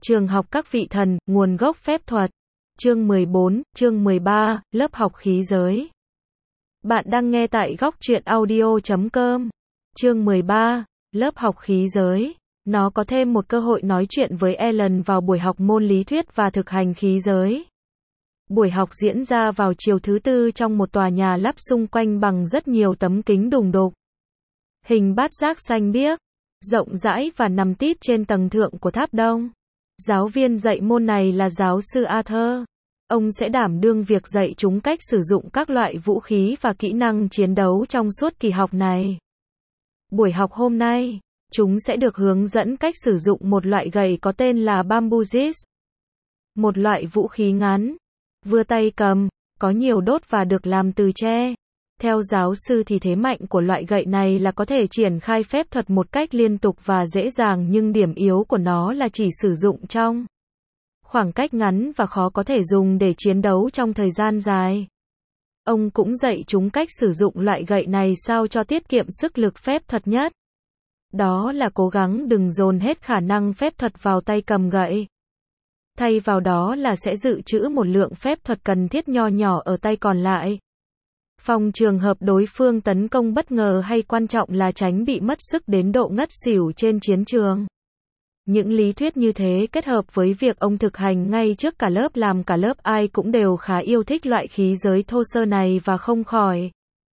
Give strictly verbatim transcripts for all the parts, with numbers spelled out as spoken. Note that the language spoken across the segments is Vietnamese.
Trường học các vị thần, nguồn gốc phép thuật. Chương mười bốn, chương mười ba, lớp học khí giới. Bạn đang nghe tại góc truyện audio chấm com. Chương mười ba, lớp học khí giới. Nó có thêm một cơ hội nói chuyện với Ellen vào buổi học môn lý thuyết và thực hành khí giới. Buổi học diễn ra vào chiều thứ tư trong một tòa nhà lắp xung quanh bằng rất nhiều tấm kính đùng đục. Hình bát giác xanh biếc, rộng rãi và nằm tít trên tầng thượng của tháp đông. Giáo viên dạy môn này là giáo sư Arthur. Ông sẽ đảm đương việc dạy chúng cách sử dụng các loại vũ khí và kỹ năng chiến đấu trong suốt kỳ học này. Buổi học hôm nay, chúng sẽ được hướng dẫn cách sử dụng một loại gậy có tên là bamboo zis. Một loại vũ khí ngắn, vừa tay cầm, có nhiều đốt và được làm từ tre. Theo giáo sư thì thế mạnh của loại gậy này là có thể triển khai phép thuật một cách liên tục và dễ dàng, nhưng điểm yếu của nó là chỉ sử dụng trong khoảng cách ngắn và khó có thể dùng để chiến đấu trong thời gian dài. Ông cũng dạy chúng cách sử dụng loại gậy này sao cho tiết kiệm sức lực phép thuật nhất. Đó là cố gắng đừng dồn hết khả năng phép thuật vào tay cầm gậy. Thay vào đó là sẽ dự trữ một lượng phép thuật cần thiết nho nhỏ ở tay còn lại. Phòng trường hợp đối phương tấn công bất ngờ hay quan trọng là tránh bị mất sức đến độ ngất xỉu trên chiến trường. Những lý thuyết như thế kết hợp với việc ông thực hành ngay trước cả lớp làm cả lớp ai cũng đều khá yêu thích loại khí giới thô sơ này và không khỏi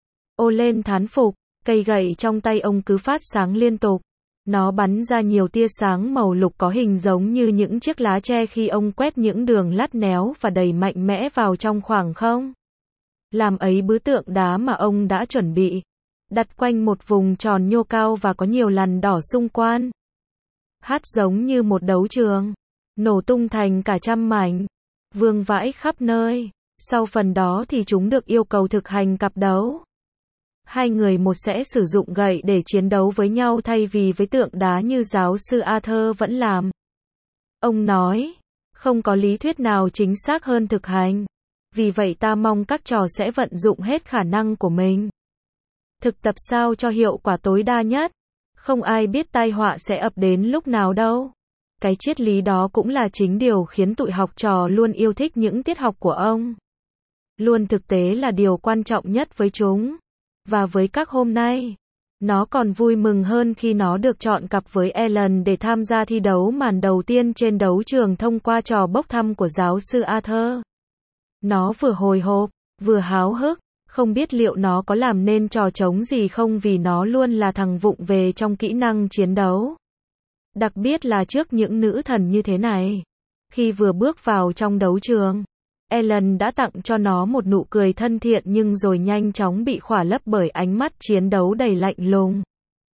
ô lên thán phục. Cây gậy trong tay ông cứ phát sáng liên tục. Nó bắn ra nhiều tia sáng màu lục có hình giống như những chiếc lá tre khi ông quét những đường lắt néo và đầy mạnh mẽ vào trong khoảng không. Làm ấy bức tượng đá mà ông đã chuẩn bị, đặt quanh một vùng tròn nhô cao và có nhiều lằn đỏ xung quanh. Hát giống như một đấu trường, nổ tung thành cả trăm mảnh, vương vãi khắp nơi. Sau phần đó thì chúng được yêu cầu thực hành cặp đấu. Hai người một sẽ sử dụng gậy để chiến đấu với nhau thay vì với tượng đá như giáo sư Arthur vẫn làm. Ông nói, không có lý thuyết nào chính xác hơn thực hành. Vì vậy ta mong các trò sẽ vận dụng hết khả năng của mình. Thực tập sao cho hiệu quả tối đa nhất. Không ai biết tai họa sẽ ập đến lúc nào đâu. Cái triết lý đó cũng là chính điều khiến tụi học trò luôn yêu thích những tiết học của ông. Luôn thực tế là điều quan trọng nhất với chúng. Và với các hôm nay, nó còn vui mừng hơn khi nó được chọn cặp với Ellen để tham gia thi đấu màn đầu tiên trên đấu trường thông qua trò bốc thăm của giáo sư Arthur. Nó vừa hồi hộp, vừa háo hức, không biết liệu nó có làm nên trò trống gì không vì nó luôn là thằng vụng về trong kỹ năng chiến đấu. Đặc biệt là trước những nữ thần như thế này. Khi vừa bước vào trong đấu trường, Ellen đã tặng cho nó một nụ cười thân thiện nhưng rồi nhanh chóng bị khỏa lấp bởi ánh mắt chiến đấu đầy lạnh lùng.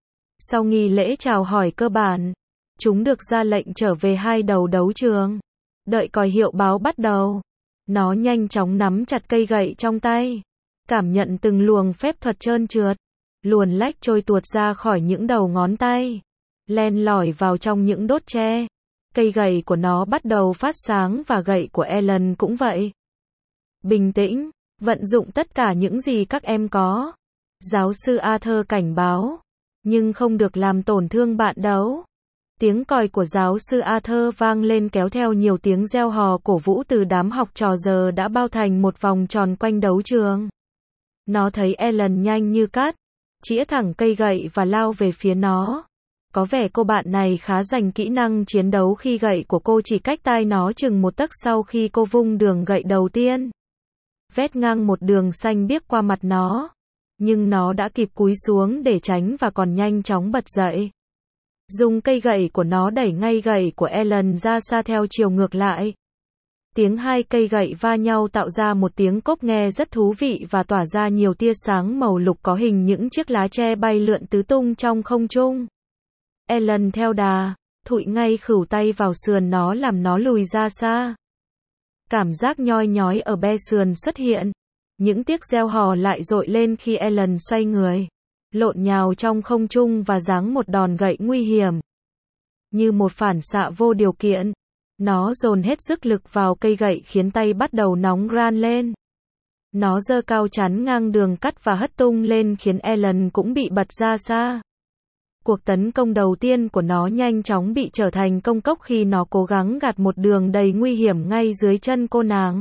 Sau nghi lễ chào hỏi cơ bản, chúng được ra lệnh trở về hai đầu đấu trường. Đợi còi hiệu báo bắt đầu. Nó nhanh chóng nắm chặt cây gậy trong tay, cảm nhận từng luồng phép thuật trơn trượt, luồn lách trôi tuột ra khỏi những đầu ngón tay, len lỏi vào trong những đốt tre. Cây gậy của nó bắt đầu phát sáng và gậy của Ellen cũng vậy. Bình tĩnh, vận dụng tất cả những gì các em có. Giáo sư Arthur cảnh báo, nhưng không được làm tổn thương bạn đấu. Tiếng còi của giáo sư Arthur vang lên kéo theo nhiều tiếng reo hò cổ vũ từ đám học trò giờ đã bao thành một vòng tròn quanh đấu trường. Nó thấy Ellen nhanh như cắt, chĩa thẳng cây gậy và lao về phía nó. Có vẻ cô bạn này khá dành kỹ năng chiến đấu khi gậy của cô chỉ cách tai nó chừng một tấc sau khi cô vung đường gậy đầu tiên. Vét ngang một đường xanh biếc qua mặt nó. Nhưng nó đã kịp cúi xuống để tránh và còn nhanh chóng bật dậy. Dùng cây gậy của nó đẩy ngay gậy của Ellen ra xa theo chiều ngược lại. Tiếng hai cây gậy va nhau tạo ra một tiếng cốp nghe rất thú vị và tỏa ra nhiều tia sáng màu lục có hình những chiếc lá tre bay lượn tứ tung trong không trung. Ellen theo đà, thụi ngay khửu tay vào sườn nó làm nó lùi ra xa. Cảm giác nhoi nhói ở be sườn xuất hiện. Những tiếc reo hò lại dội lên khi Ellen xoay người, lộn nhào trong không trung và giáng một đòn gậy nguy hiểm. Như một phản xạ vô điều kiện, nó dồn hết sức lực vào cây gậy khiến tay bắt đầu nóng ran lên. Nó giơ cao chắn ngang đường cắt và hất tung lên khiến Ellen cũng bị bật ra xa. Cuộc tấn công đầu tiên của nó nhanh chóng bị trở thành công cốc khi nó cố gắng gạt một đường đầy nguy hiểm ngay dưới chân cô nàng.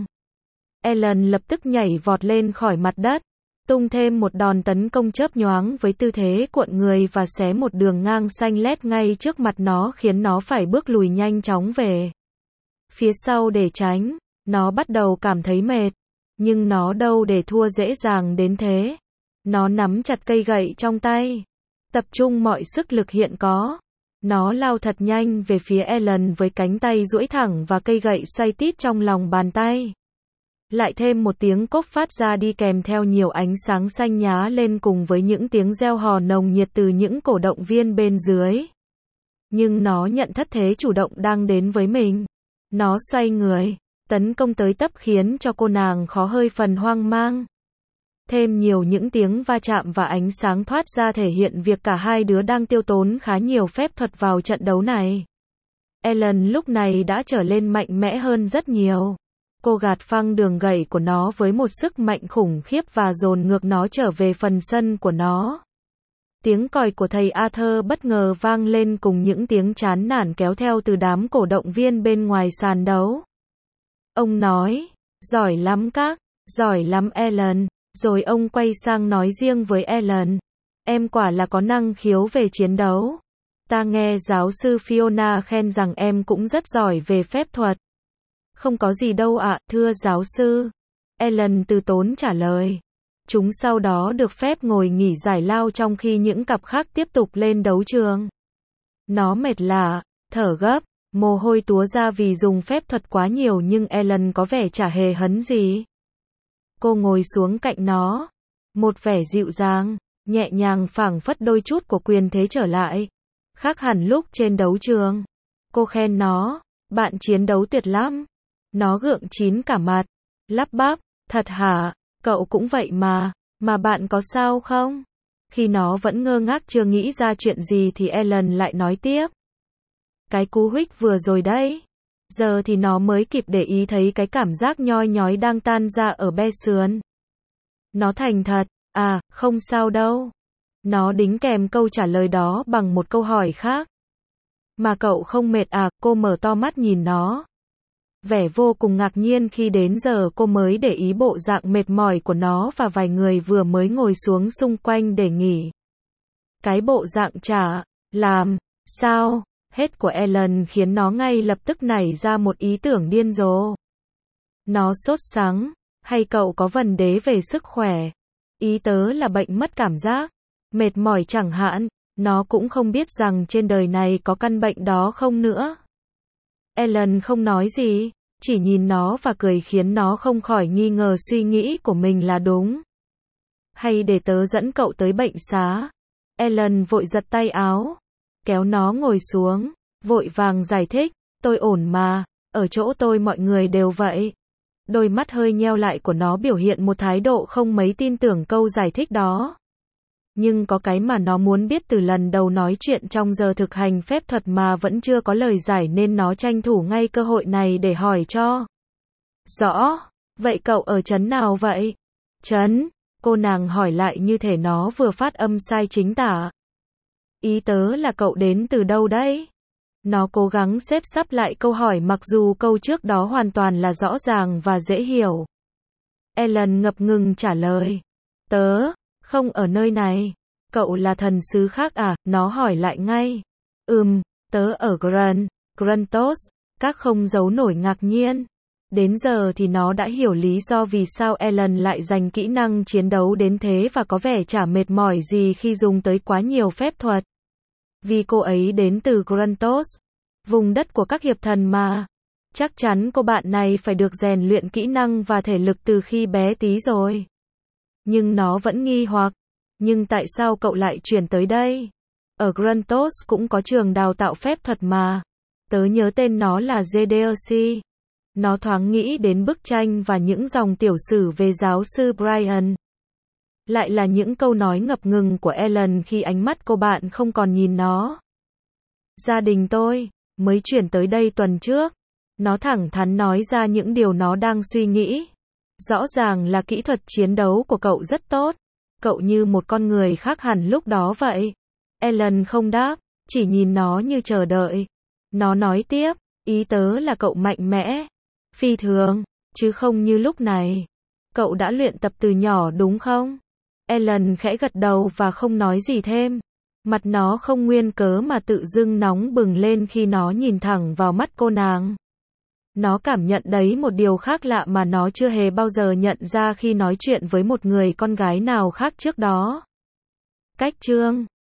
Ellen lập tức nhảy vọt lên khỏi mặt đất, tung thêm một đòn tấn công chớp nhoáng với tư thế cuộn người và xé một đường ngang xanh lét ngay trước mặt nó, khiến nó phải bước lùi nhanh chóng về phía sau để tránh. Nó bắt đầu cảm thấy mệt, nhưng nó đâu để thua dễ dàng đến thế. Nó nắm chặt cây gậy trong tay, tập trung mọi sức lực hiện có. Nó lao thật nhanh về phía Ellen với cánh tay duỗi thẳng và cây gậy xoay tít trong lòng bàn tay. Lại thêm một tiếng cốp phát ra đi kèm theo nhiều ánh sáng xanh nhá lên cùng với những tiếng reo hò nồng nhiệt từ những cổ động viên bên dưới. Nhưng nó nhận thất thế chủ động đang đến với mình. Nó xoay người, tấn công tới tấp khiến cho cô nàng khó hơi phần hoang mang. Thêm nhiều những tiếng va chạm và ánh sáng thoát ra thể hiện việc cả hai đứa đang tiêu tốn khá nhiều phép thuật vào trận đấu này. Ellen lúc này đã trở lên mạnh mẽ hơn rất nhiều. Cô gạt phăng đường gậy của nó với một sức mạnh khủng khiếp và dồn ngược nó trở về phần sân của nó. Tiếng còi của thầy Arthur bất ngờ vang lên cùng những tiếng chán nản kéo theo từ đám cổ động viên bên ngoài sàn đấu. Ông nói, giỏi lắm các, giỏi lắm Ellen. Rồi ông quay sang nói riêng với Ellen, em quả là có năng khiếu về chiến đấu. Ta nghe giáo sư Fiona khen rằng em cũng rất giỏi về phép thuật. Không có gì đâu ạ, thưa giáo sư. Ellen từ tốn trả lời. Chúng sau đó được phép ngồi nghỉ giải lao trong khi những cặp khác tiếp tục lên đấu trường. Nó mệt lả, thở gấp, mồ hôi túa ra vì dùng phép thuật quá nhiều, nhưng Ellen có vẻ chả hề hấn gì. Cô ngồi xuống cạnh nó, một vẻ dịu dàng, nhẹ nhàng phảng phất đôi chút của quyền thế trở lại. Khác hẳn lúc trên đấu trường. Cô khen nó, bạn chiến đấu tuyệt lắm. Nó gượng chín cả mặt, lắp bắp, thật hả, cậu cũng vậy mà, mà bạn có sao không? Khi nó vẫn ngơ ngác chưa nghĩ ra chuyện gì thì Ellen lại nói tiếp. Cái cú huých vừa rồi đấy. Giờ thì nó mới kịp để ý thấy cái cảm giác nhoi nhói đang tan ra ở be sườn. Nó thành thật, à, không sao đâu. Nó đính kèm câu trả lời đó bằng một câu hỏi khác. Mà cậu không mệt à? Cô mở to mắt nhìn nó. Vẻ vô cùng ngạc nhiên khi đến giờ cô mới để ý bộ dạng mệt mỏi của nó và vài người vừa mới ngồi xuống xung quanh để nghỉ. Cái bộ dạng chả làm sao hết của Ellen khiến nó ngay lập tức nảy ra một ý tưởng điên rồ. Nó sốt sắng, hay cậu có vấn đề về sức khỏe? Ý tớ là bệnh mất cảm giác, mệt mỏi chẳng hạn. Nó cũng không biết rằng trên đời này có căn bệnh đó không nữa. Ellen không nói gì, chỉ nhìn nó và cười khiến nó không khỏi nghi ngờ suy nghĩ của mình là đúng. Hay để tớ dẫn cậu tới bệnh xá? Ellen vội giật tay áo, kéo nó ngồi xuống, vội vàng giải thích, tôi ổn mà, ở chỗ tôi mọi người đều vậy. Đôi mắt hơi nheo lại của nó biểu hiện một thái độ không mấy tin tưởng câu giải thích đó. Nhưng có cái mà nó muốn biết từ lần đầu nói chuyện trong giờ thực hành phép thuật mà vẫn chưa có lời giải, nên nó tranh thủ ngay cơ hội này để hỏi cho. Rõ, vậy cậu ở trấn nào vậy? Trấn, cô nàng hỏi lại như thể nó vừa phát âm sai chính tả. Ý tớ là cậu đến từ đâu đấy? Nó cố gắng xếp sắp lại câu hỏi mặc dù câu trước đó hoàn toàn là rõ ràng và dễ hiểu. Ellen ngập ngừng trả lời. Tớ không ở nơi này. Cậu là thần sứ khác à? Nó hỏi lại ngay. Ừm, tớ ở Gran, Grantos. Các không giấu nổi ngạc nhiên. Đến giờ thì nó đã hiểu lý do vì sao Ellen lại dành kỹ năng chiến đấu đến thế và có vẻ chả mệt mỏi gì khi dùng tới quá nhiều phép thuật. Vì cô ấy đến từ Grantos, vùng đất của các hiệp thần mà. Chắc chắn cô bạn này phải được rèn luyện kỹ năng và thể lực từ khi bé tí rồi. Nhưng nó vẫn nghi hoặc. Nhưng tại sao cậu lại chuyển tới đây? Ở Grantos cũng có trường đào tạo phép thuật mà. Tớ nhớ tên nó là giê đê xê. Nó thoáng nghĩ đến bức tranh và những dòng tiểu sử về giáo sư Brian. Lại là những câu nói ngập ngừng của Ellen khi ánh mắt cô bạn không còn nhìn nó. Gia đình tôi mới chuyển tới đây tuần trước. Nó thẳng thắn nói ra những điều nó đang suy nghĩ. Rõ ràng là kỹ thuật chiến đấu của cậu rất tốt. Cậu như một con người khác hẳn lúc đó vậy. Ellen không đáp, chỉ nhìn nó như chờ đợi. Nó nói tiếp, ý tớ là cậu mạnh mẽ, phi thường, chứ không như lúc này. Cậu đã luyện tập từ nhỏ đúng không? Ellen khẽ gật đầu và không nói gì thêm. Mặt nó không nguyên cớ mà tự dưng nóng bừng lên khi nó nhìn thẳng vào mắt cô nàng. Nó cảm nhận đấy một điều khác lạ mà nó chưa hề bao giờ nhận ra khi nói chuyện với một người con gái nào khác trước đó. Cách chương